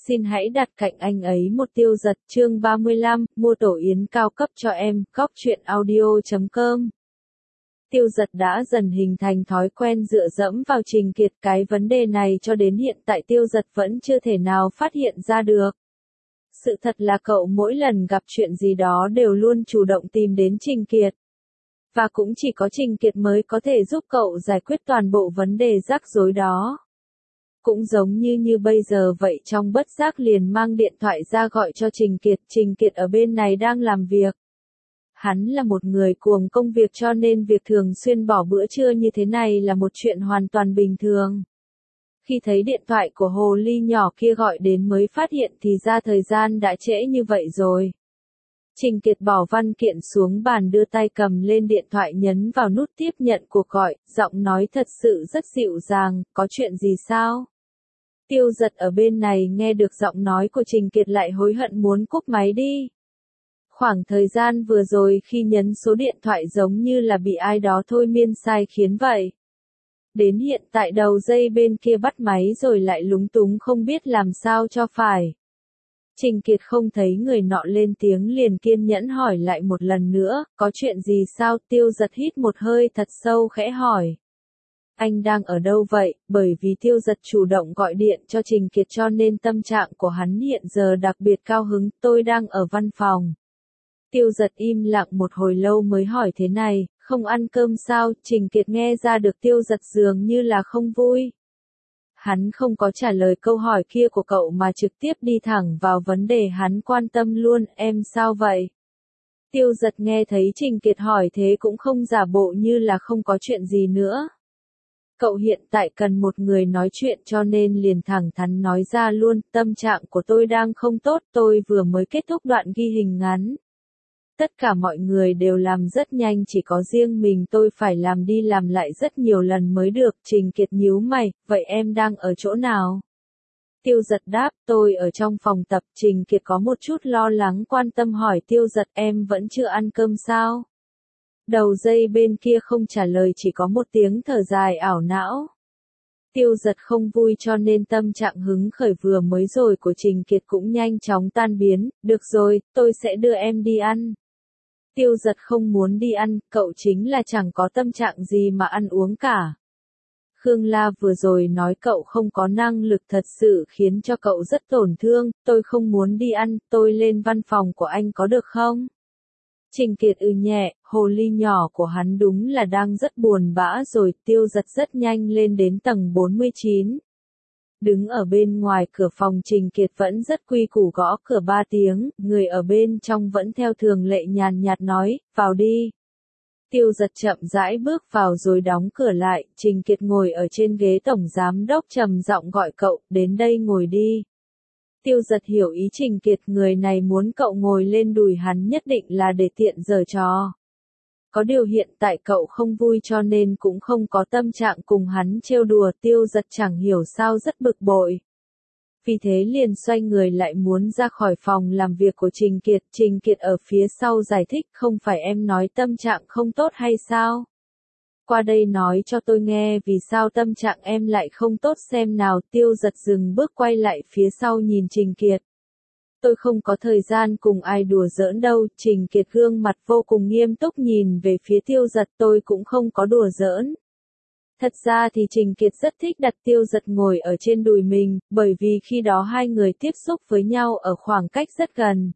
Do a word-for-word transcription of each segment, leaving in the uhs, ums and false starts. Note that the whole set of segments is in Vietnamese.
Xin hãy đặt cạnh anh ấy một tiêu giật chương ba mươi lăm, mua tổ yến cao cấp cho em, góc truyện audio chấm com. Tiêu giật đã dần hình thành thói quen dựa dẫm vào Trình Kiệt, cái vấn đề này cho đến hiện tại tiêu giật vẫn chưa thể nào phát hiện ra được. Sự thật là cậu mỗi lần gặp chuyện gì đó đều luôn chủ động tìm đến Trình Kiệt. Và cũng chỉ có Trình Kiệt mới có thể giúp cậu giải quyết toàn bộ vấn đề rắc rối đó. Cũng giống như như bây giờ vậy, trong bất giác liền mang điện thoại ra gọi cho Trình Kiệt. Trình Kiệt ở bên này đang làm việc. Hắn là một người cuồng công việc cho nên việc thường xuyên bỏ bữa trưa như thế này là một chuyện hoàn toàn bình thường. Khi thấy điện thoại của hồ ly nhỏ kia gọi đến mới phát hiện thì ra thời gian đã trễ như vậy rồi. Trình Kiệt bỏ văn kiện xuống bàn, đưa tay cầm lên điện thoại, nhấn vào nút tiếp nhận cuộc gọi, giọng nói thật sự rất dịu dàng, có chuyện gì sao? Tiêu giật ở bên này nghe được giọng nói của Trình Kiệt lại hối hận muốn cúp máy đi. Khoảng thời gian vừa rồi khi nhấn số điện thoại giống như là bị ai đó thôi miên sai khiến vậy. Đến hiện tại đầu dây bên kia bắt máy rồi lại lúng túng không biết làm sao cho phải. Trình Kiệt không thấy người nọ lên tiếng liền kiên nhẫn hỏi lại một lần nữa, có chuyện gì sao? Tiêu giật hít một hơi thật sâu khẽ hỏi. Anh đang ở đâu vậy? Bởi vì tiêu giật chủ động gọi điện cho Trình Kiệt cho nên tâm trạng của hắn hiện giờ đặc biệt cao hứng. Tôi đang ở văn phòng. Tiêu giật im lặng một hồi lâu mới hỏi thế này, không ăn cơm sao? Trình Kiệt nghe ra được tiêu giật dường như là không vui. Hắn không có trả lời câu hỏi kia của cậu mà trực tiếp đi thẳng vào vấn đề hắn quan tâm luôn, em sao vậy? Tiêu giật nghe thấy Trình Kiệt hỏi thế cũng không giả bộ như là không có chuyện gì nữa. Cậu hiện tại cần một người nói chuyện cho nên liền thẳng thắn nói ra luôn, tâm trạng của tôi đang không tốt, tôi vừa mới kết thúc đoạn ghi hình ngắn. Tất cả mọi người đều làm rất nhanh, chỉ có riêng mình tôi phải làm đi làm lại rất nhiều lần mới được. Trình Kiệt nhíu mày, vậy em đang ở chỗ nào? Tiêu giật đáp, tôi ở trong phòng tập. Trình Kiệt có một chút lo lắng quan tâm hỏi tiêu giật, em vẫn chưa ăn cơm sao? Đầu dây bên kia không trả lời, chỉ có một tiếng thở dài ảo não. Tiêu giật không vui cho nên tâm trạng hứng khởi vừa mới rồi của Trình Kiệt cũng nhanh chóng tan biến. Được rồi, tôi sẽ đưa em đi ăn. Tiêu giật không muốn đi ăn, cậu chính là chẳng có tâm trạng gì mà ăn uống cả. Khương La vừa rồi nói cậu không có năng lực thật sự khiến cho cậu rất tổn thương, tôi không muốn đi ăn, tôi lên văn phòng của anh có được không? Trình Kiệt ư nhẹ, hồ ly nhỏ của hắn đúng là đang rất buồn bã rồi. Tiêu giật rất nhanh lên đến tầng bốn mươi chín. Đứng ở bên ngoài cửa phòng, Trình Kiệt vẫn rất quy củ gõ cửa ba tiếng, người ở bên trong vẫn theo thường lệ nhàn nhạt nói, vào đi. Tiêu giật chậm rãi bước vào rồi đóng cửa lại. Trình Kiệt ngồi ở trên ghế tổng giám đốc trầm giọng gọi cậu, đến đây ngồi đi. Tiêu giật hiểu ý Trình Kiệt, người này muốn cậu ngồi lên đùi hắn nhất định là để tiện giở trò. Có điều hiện tại cậu không vui cho nên cũng không có tâm trạng cùng hắn trêu đùa. Tiêu giật chẳng hiểu sao rất bực bội. Vì thế liền xoay người lại muốn ra khỏi phòng làm việc của Trình Kiệt. Trình Kiệt ở phía sau giải thích, không phải em nói tâm trạng không tốt hay sao? Qua đây nói cho tôi nghe vì sao tâm trạng em lại không tốt xem nào. Tiêu giật dừng bước quay lại phía sau nhìn Trình Kiệt. Tôi không có thời gian cùng ai đùa giỡn đâu. Trình Kiệt gương mặt vô cùng nghiêm túc nhìn về phía tiêu giật, tôi cũng không có đùa giỡn. Thật ra thì Trình Kiệt rất thích đặt tiêu giật ngồi ở trên đùi mình, bởi vì khi đó hai người tiếp xúc với nhau ở khoảng cách rất gần.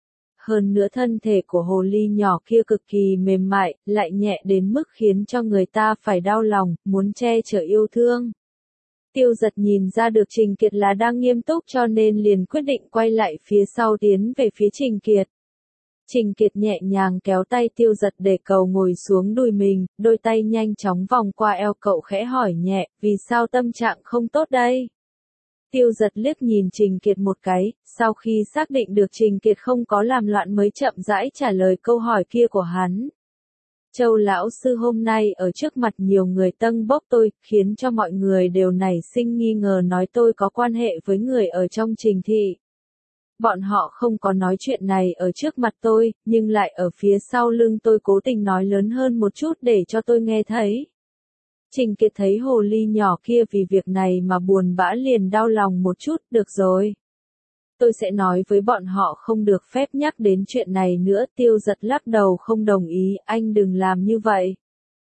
Hơn nữa thân thể của hồ ly nhỏ kia cực kỳ mềm mại, lại nhẹ đến mức khiến cho người ta phải đau lòng, muốn che chở yêu thương. Tiêu giật nhìn ra được Trình Kiệt là đang nghiêm túc cho nên liền quyết định quay lại phía sau tiến về phía Trình Kiệt. Trình Kiệt nhẹ nhàng kéo tay tiêu giật để cậu ngồi xuống đùi mình, đôi tay nhanh chóng vòng qua eo cậu khẽ hỏi nhẹ, vì sao tâm trạng không tốt đây? Tiêu giật liếc nhìn Trình Kiệt một cái, sau khi xác định được Trình Kiệt không có làm loạn mới chậm rãi trả lời câu hỏi kia của hắn. Châu lão sư hôm nay ở trước mặt nhiều người tâng bốc tôi, khiến cho mọi người đều nảy sinh nghi ngờ nói tôi có quan hệ với người ở trong Trình thị. Bọn họ không có nói chuyện này ở trước mặt tôi, nhưng lại ở phía sau lưng tôi cố tình nói lớn hơn một chút để cho tôi nghe thấy. Trình Kiệt thấy hồ ly nhỏ kia vì việc này mà buồn bã liền đau lòng một chút, được rồi. Tôi sẽ nói với bọn họ không được phép nhắc đến chuyện này nữa. Tiêu Giật lắc đầu không đồng ý, anh đừng làm như vậy.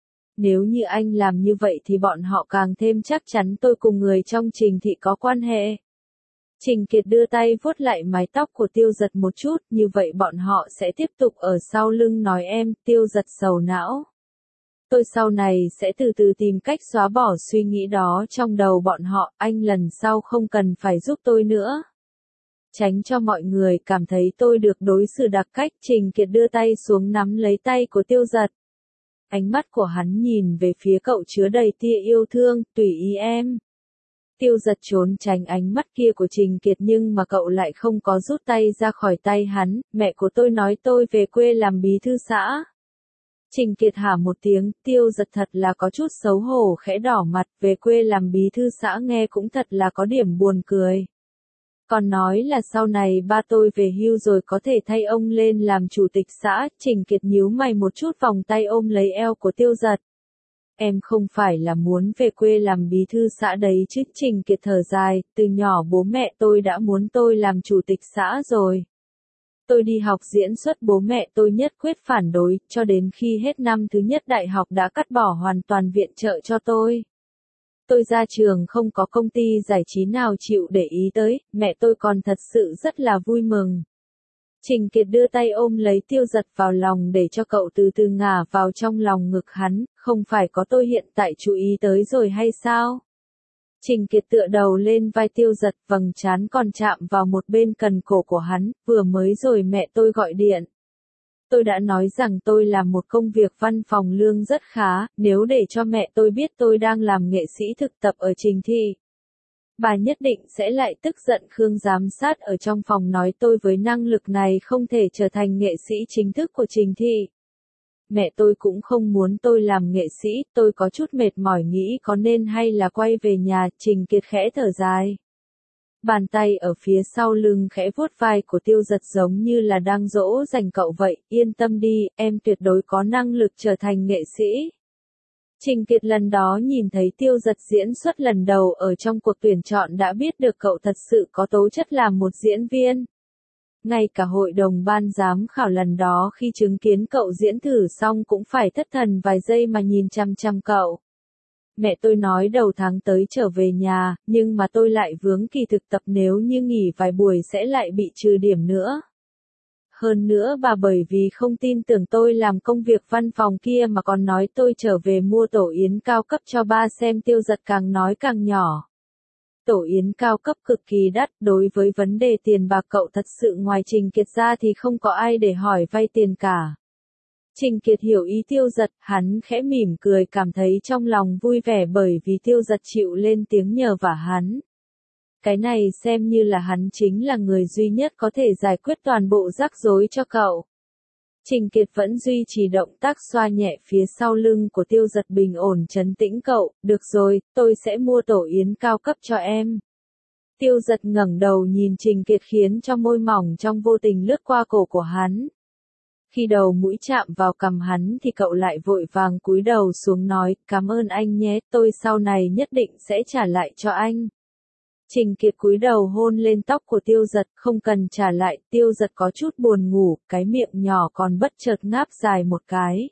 Nếu như anh làm như vậy thì bọn họ càng thêm chắc chắn tôi cùng người trong Trình thị có quan hệ. Trình Kiệt đưa tay vuốt lại mái tóc của Tiêu Giật một chút, như vậy bọn họ sẽ tiếp tục ở sau lưng nói em. Tiêu Giật sầu não. Tôi sau này sẽ từ từ tìm cách xóa bỏ suy nghĩ đó trong đầu bọn họ, anh lần sau không cần phải giúp tôi nữa. Tránh cho mọi người cảm thấy tôi được đối xử đặc cách, Trình Kiệt đưa tay xuống nắm lấy tay của Tiêu Giật. Ánh mắt của hắn nhìn về phía cậu chứa đầy tia yêu thương, tùy ý em. Tiêu Giật trốn tránh ánh mắt kia của Trình Kiệt nhưng mà cậu lại không có rút tay ra khỏi tay hắn, mẹ của tôi nói tôi về quê làm bí thư xã. Trình Kiệt hả một tiếng, Tiêu Giật thật là có chút xấu hổ khẽ đỏ mặt, về quê làm bí thư xã nghe cũng thật là có điểm buồn cười. Còn nói là sau này ba tôi về hưu rồi có thể thay ông lên làm chủ tịch xã, Trình Kiệt nhíu mày một chút vòng tay ôm lấy eo của Tiêu Giật. Em không phải là muốn về quê làm bí thư xã đấy chứ, Trình Kiệt thở dài, từ nhỏ bố mẹ tôi đã muốn tôi làm chủ tịch xã rồi. Tôi đi học diễn xuất bố mẹ tôi nhất quyết phản đối, cho đến khi hết năm thứ nhất đại học đã cắt bỏ hoàn toàn viện trợ cho tôi. Tôi ra trường không có công ty giải trí nào chịu để ý tới, mẹ tôi còn thật sự rất là vui mừng. Trình Kiệt đưa tay ôm lấy Tiêu Giật vào lòng để cho cậu từ từ ngả vào trong lòng ngực hắn, không phải có tôi hiện tại chú ý tới rồi hay sao? Trình Kiệt tựa đầu lên vai Tiêu Giật, vầng trán còn chạm vào một bên cần cổ của hắn, vừa mới rồi mẹ tôi gọi điện. Tôi đã nói rằng tôi làm một công việc văn phòng lương rất khá, nếu để cho mẹ tôi biết tôi đang làm nghệ sĩ thực tập ở Trình thị. Bà nhất định sẽ lại tức giận. Khương giám sát ở trong phòng nói tôi với năng lực này không thể trở thành nghệ sĩ chính thức của Trình thị. Mẹ tôi cũng không muốn tôi làm nghệ sĩ, tôi có chút mệt mỏi nghĩ có nên hay là quay về nhà, Trình Kiệt khẽ thở dài. Bàn tay ở phía sau lưng khẽ vuốt vai của Tiêu Giật giống như là đang dỗ dành cậu vậy, yên tâm đi, em tuyệt đối có năng lực trở thành nghệ sĩ. Trình Kiệt lần đó nhìn thấy Tiêu Giật diễn xuất lần đầu ở trong cuộc tuyển chọn đã biết được cậu thật sự có tố chất làm một diễn viên. Ngay cả hội đồng ban giám khảo lần đó khi chứng kiến cậu diễn thử xong cũng phải thất thần vài giây mà nhìn chăm chăm cậu. Mẹ tôi nói đầu tháng tới trở về nhà, nhưng mà tôi lại vướng kỳ thực tập, nếu như nghỉ vài buổi sẽ lại bị trừ điểm nữa. Hơn nữa bà bởi vì không tin tưởng tôi làm công việc văn phòng kia mà còn nói tôi trở về mua tổ yến cao cấp cho ba xem. Tiêu Giật càng nói càng nhỏ. Tổ yến cao cấp cực kỳ đắt, đối với vấn đề tiền bạc cậu thật sự ngoài Trình Kiệt ra thì không có ai để hỏi vay tiền cả. Trình Kiệt hiểu ý Tiêu Giật, hắn khẽ mỉm cười cảm thấy trong lòng vui vẻ bởi vì Tiêu Giật chịu lên tiếng nhờ vả hắn. Cái này xem như là hắn chính là người duy nhất có thể giải quyết toàn bộ rắc rối cho cậu. Trình Kiệt vẫn duy trì động tác xoa nhẹ phía sau lưng của Tiêu Giật, bình ổn trấn tĩnh cậu, được rồi, tôi sẽ mua tổ yến cao cấp cho em. Tiêu Giật ngẩng đầu nhìn Trình Kiệt khiến cho môi mỏng trong vô tình lướt qua cổ của hắn. Khi đầu mũi chạm vào cằm hắn thì cậu lại vội vàng cúi đầu xuống nói, cảm ơn anh nhé, tôi sau này nhất định sẽ trả lại cho anh. Trình Kiệt cúi đầu hôn lên tóc của Tiêu Giật, không cần trả lại. Tiêu Giật có chút buồn ngủ, cái miệng nhỏ còn bất chợt ngáp dài một cái.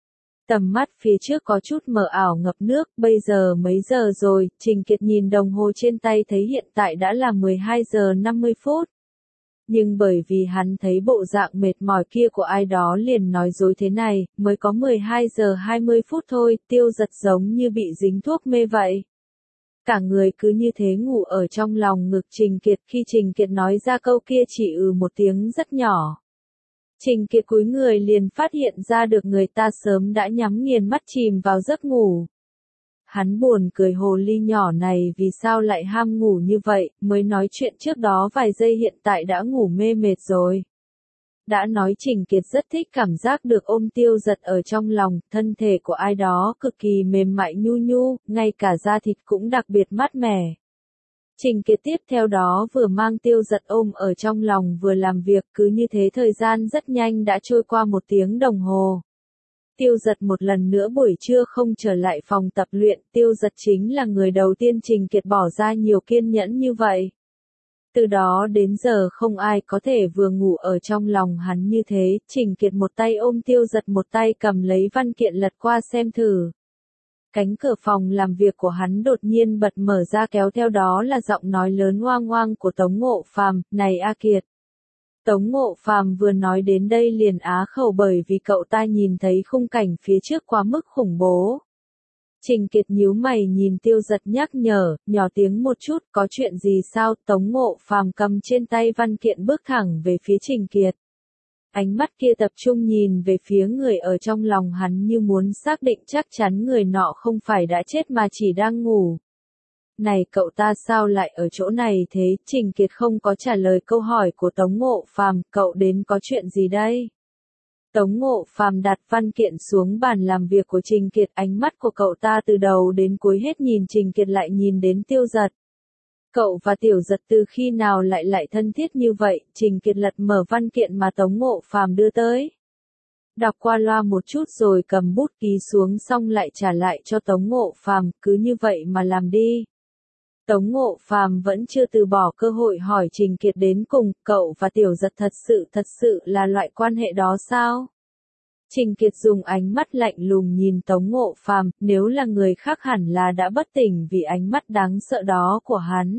Tầm mắt phía trước có chút mờ ảo ngập nước, bây giờ mấy giờ rồi? Trình Kiệt nhìn đồng hồ trên tay thấy hiện tại đã là mười hai giờ năm mươi phút. Nhưng bởi vì hắn thấy bộ dạng mệt mỏi kia của ai đó liền nói dối thế này, mới có mười hai giờ hai mươi phút thôi. Tiêu Giật giống như bị dính thuốc mê vậy. Cả người cứ như thế ngủ ở trong lòng ngực Trình Kiệt. Khi Trình Kiệt nói ra câu kia chỉ ừ một tiếng rất nhỏ. Trình Kiệt cúi người liền phát hiện ra được người ta sớm đã nhắm nghiền mắt chìm vào giấc ngủ. Hắn buồn cười, hồ ly nhỏ này vì sao lại ham ngủ như vậy, mới nói chuyện trước đó vài giây hiện tại đã ngủ mê mệt rồi. Đã nói Trình Kiệt rất thích cảm giác được ôm Tiêu Giật ở trong lòng, thân thể của ai đó cực kỳ mềm mại nhu nhu, ngay cả da thịt cũng đặc biệt mát mẻ. Trình Kiệt tiếp theo đó vừa mang Tiêu Giật ôm ở trong lòng vừa làm việc, cứ như thế thời gian rất nhanh đã trôi qua một tiếng đồng hồ. Tiêu Giật một lần nữa buổi trưa không trở lại phòng tập luyện, Tiêu Giật chính là người đầu tiên Trình Kiệt bỏ ra nhiều kiên nhẫn như vậy. Từ đó đến giờ không ai có thể vừa ngủ ở trong lòng hắn như thế, Trình Kiệt một tay ôm Tiêu Giật một tay cầm lấy văn kiện lật qua xem thử. Cánh cửa phòng làm việc của hắn đột nhiên bật mở ra kéo theo đó là giọng nói lớn oang oang của Tống Ngộ Phàm, "Này A Kiệt." Tống Ngộ Phàm vừa nói đến đây liền á khẩu bởi vì cậu ta nhìn thấy khung cảnh phía trước quá mức khủng bố. Trình Kiệt nhíu mày nhìn Tiêu Giật nhắc nhở, nhỏ tiếng một chút, "Có chuyện gì sao?" Tống Ngộ Phàm cầm trên tay văn kiện bước thẳng về phía Trình Kiệt. Ánh mắt kia tập trung nhìn về phía người ở trong lòng hắn như muốn xác định chắc chắn người nọ không phải đã chết mà chỉ đang ngủ. "Này cậu ta sao lại ở chỗ này thế?" Trình Kiệt không có trả lời câu hỏi của Tống Ngộ Phàm, "Cậu đến có chuyện gì đây?" Tống Ngộ Phàm đặt văn kiện xuống bàn làm việc của Trình Kiệt, ánh mắt của cậu ta từ đầu đến cuối hết nhìn Trình Kiệt lại nhìn đến Tiêu Giật. "Cậu và Tiểu Giật từ khi nào lại lại thân thiết như vậy?" Trình Kiệt lật mở văn kiện mà Tống Ngộ Phàm đưa tới. Đọc qua loa một chút rồi cầm bút ký xuống xong lại trả lại cho Tống Ngộ Phàm, "Cứ như vậy mà làm đi." Tống Ngộ Phàm vẫn chưa từ bỏ cơ hội hỏi Trình Kiệt đến cùng, "Cậu và Tiểu Giật thật sự thật sự là loại quan hệ đó sao?" Trình Kiệt dùng ánh mắt lạnh lùng nhìn Tống Ngộ Phàm, nếu là người khác hẳn là đã bất tỉnh vì ánh mắt đáng sợ đó của hắn.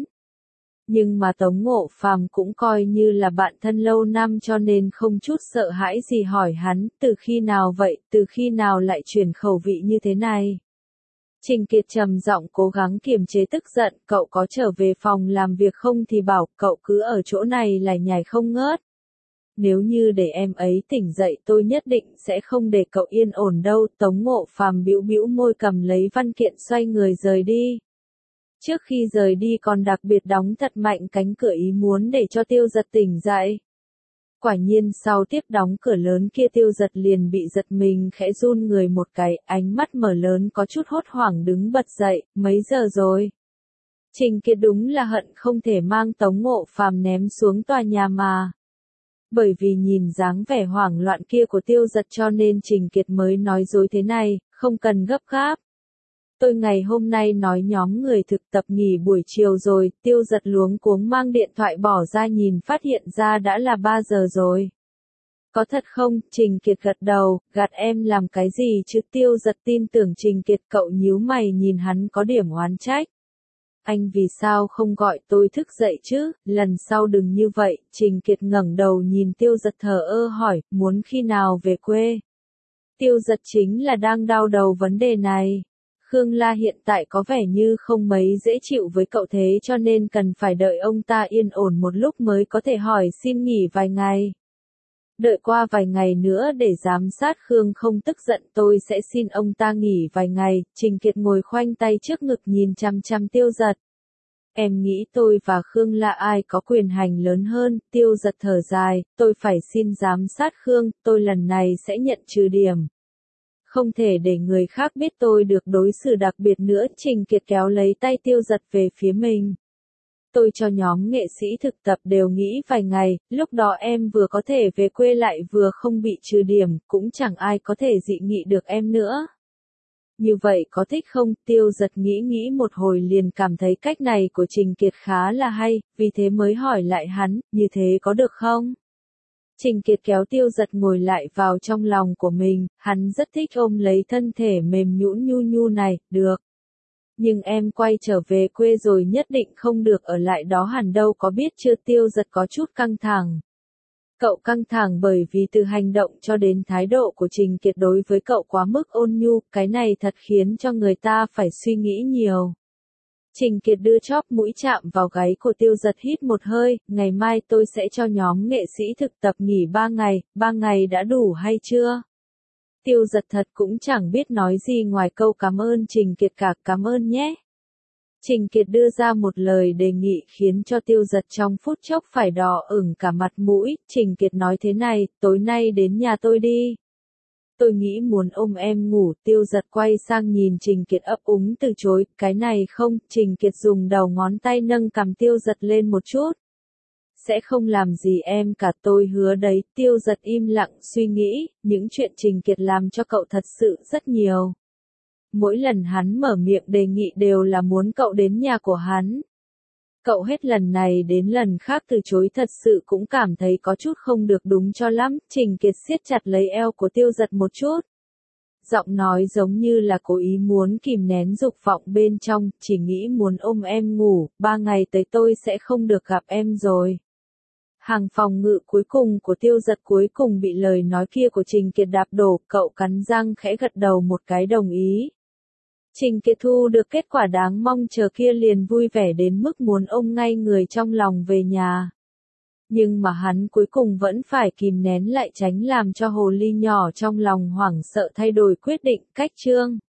Nhưng mà Tống Ngộ Phàm cũng coi như là bạn thân lâu năm cho nên không chút sợ hãi gì hỏi hắn, "Từ khi nào vậy, từ khi nào lại chuyển khẩu vị như thế này?" Trình Kiệt trầm giọng cố gắng kiềm chế tức giận, "Cậu có trở về phòng làm việc không thì bảo, cậu cứ ở chỗ này lải nhải không ngớt. Nếu như để em ấy tỉnh dậy tôi nhất định sẽ không để cậu yên ổn đâu." Tống Ngộ Phàm bĩu bĩu môi cầm lấy văn kiện xoay người rời đi. Trước khi rời đi còn đặc biệt đóng thật mạnh cánh cửa ý muốn để cho Tiêu Giật tỉnh dậy. Quả nhiên sau tiếp đóng cửa lớn kia Tiêu Giật liền bị giật mình khẽ run người một cái, ánh mắt mở lớn có chút hốt hoảng đứng bật dậy, "Mấy giờ rồi?" Trình Kiệt đúng là hận không thể mang Tống Ngộ Phàm ném xuống tòa nhà mà. Bởi vì nhìn dáng vẻ hoảng loạn kia của Tiêu Giật cho nên Trình Kiệt mới nói dối thế này, "Không cần gấp gáp. Tôi ngày hôm nay nói nhóm người thực tập nghỉ buổi chiều rồi." Tiêu Giật luống cuống mang điện thoại bỏ ra nhìn phát hiện ra đã là ba giờ rồi. "Có thật không?" Trình Kiệt gật đầu, "Gạt em làm cái gì chứ?" Tiêu Giật tin tưởng Trình Kiệt, cậu nhíu mày nhìn hắn có điểm oán trách. "Anh vì sao không gọi tôi thức dậy chứ, lần sau đừng như vậy." Trình Kiệt ngẩng đầu nhìn Tiêu Giật thờ ơ hỏi, "Muốn khi nào về quê?" Tiêu Giật chính là đang đau đầu vấn đề này. Khương La hiện tại có vẻ như không mấy dễ chịu với cậu thế cho nên cần phải đợi ông ta yên ổn một lúc mới có thể hỏi xin nghỉ vài ngày. Đợi qua vài ngày nữa để giám sát Khương không tức giận tôi sẽ xin ông ta nghỉ vài ngày. Trình Kiệt ngồi khoanh tay trước ngực nhìn chăm chăm Tiêu Giật. "Em nghĩ tôi và Khương là ai có quyền hành lớn hơn?" Tiêu Giật thở dài, "Tôi phải xin giám sát Khương, tôi lần này sẽ nhận trừ điểm. Không thể để người khác biết tôi được đối xử đặc biệt nữa." Trình Kiệt kéo lấy tay Tiêu Giật về phía mình. "Tôi cho nhóm nghệ sĩ thực tập đều nghỉ vài ngày, lúc đó em vừa có thể về quê lại vừa không bị trừ điểm, cũng chẳng ai có thể dị nghị được em nữa. Như vậy có thích không?" Tiêu Giật nghĩ nghĩ một hồi liền cảm thấy cách này của Trình Kiệt khá là hay, vì thế mới hỏi lại hắn, "Như thế có được không?" Trình Kiệt kéo Tiêu Giật ngồi lại vào trong lòng của mình, hắn rất thích ôm lấy thân thể mềm nhũn nhu nhu này, "Được. Nhưng em quay trở về quê rồi nhất định không được ở lại đó hẳn đâu có biết chưa?" Tiêu Giật có chút căng thẳng. Cậu căng thẳng bởi vì từ hành động cho đến thái độ của Trình Kiệt đối với cậu quá mức ôn nhu, cái này thật khiến cho người ta phải suy nghĩ nhiều. Trình Kiệt đưa chóp mũi chạm vào gáy của Tiêu Giật hít một hơi, "Ngày mai tôi sẽ cho nhóm nghệ sĩ thực tập nghỉ ba ngày, ba ngày đã đủ hay chưa?" Tiêu Giật thật cũng chẳng biết nói gì ngoài câu cảm ơn Trình Kiệt cả, "Cảm ơn nhé." Trình Kiệt đưa ra một lời đề nghị khiến cho Tiêu Giật trong phút chốc phải đỏ ửng cả mặt mũi. Trình Kiệt nói thế này, "Tối nay đến nhà tôi đi. Tôi nghĩ muốn ôm em ngủ." Tiêu Giật quay sang nhìn Trình Kiệt ấp úng từ chối, "Cái này không." Trình Kiệt dùng đầu ngón tay nâng cằm Tiêu Giật lên một chút. "Sẽ không làm gì em cả, tôi hứa đấy." Tiêu Giật im lặng suy nghĩ, những chuyện Trình Kiệt làm cho cậu thật sự rất nhiều. Mỗi lần hắn mở miệng đề nghị đều là muốn cậu đến nhà của hắn. Cậu hết lần này đến lần khác từ chối thật sự cũng cảm thấy có chút không được đúng cho lắm, Trình Kiệt siết chặt lấy eo của Tiêu Giật một chút. Giọng nói giống như là cố ý muốn kìm nén dục vọng bên trong, chỉ nghĩ muốn ôm em ngủ, ba ngày tới tôi sẽ không được gặp em rồi. Hàng phòng ngự cuối cùng của Tiêu Giật cuối cùng bị lời nói kia của Trình Kiệt đạp đổ, cậu cắn răng khẽ gật đầu một cái đồng ý. Trình Kiệt thu được kết quả đáng mong chờ kia liền vui vẻ đến mức muốn ôm ngay người trong lòng về nhà. Nhưng mà hắn cuối cùng vẫn phải kìm nén lại tránh làm cho hồ ly nhỏ trong lòng hoảng sợ thay đổi quyết định cách chương.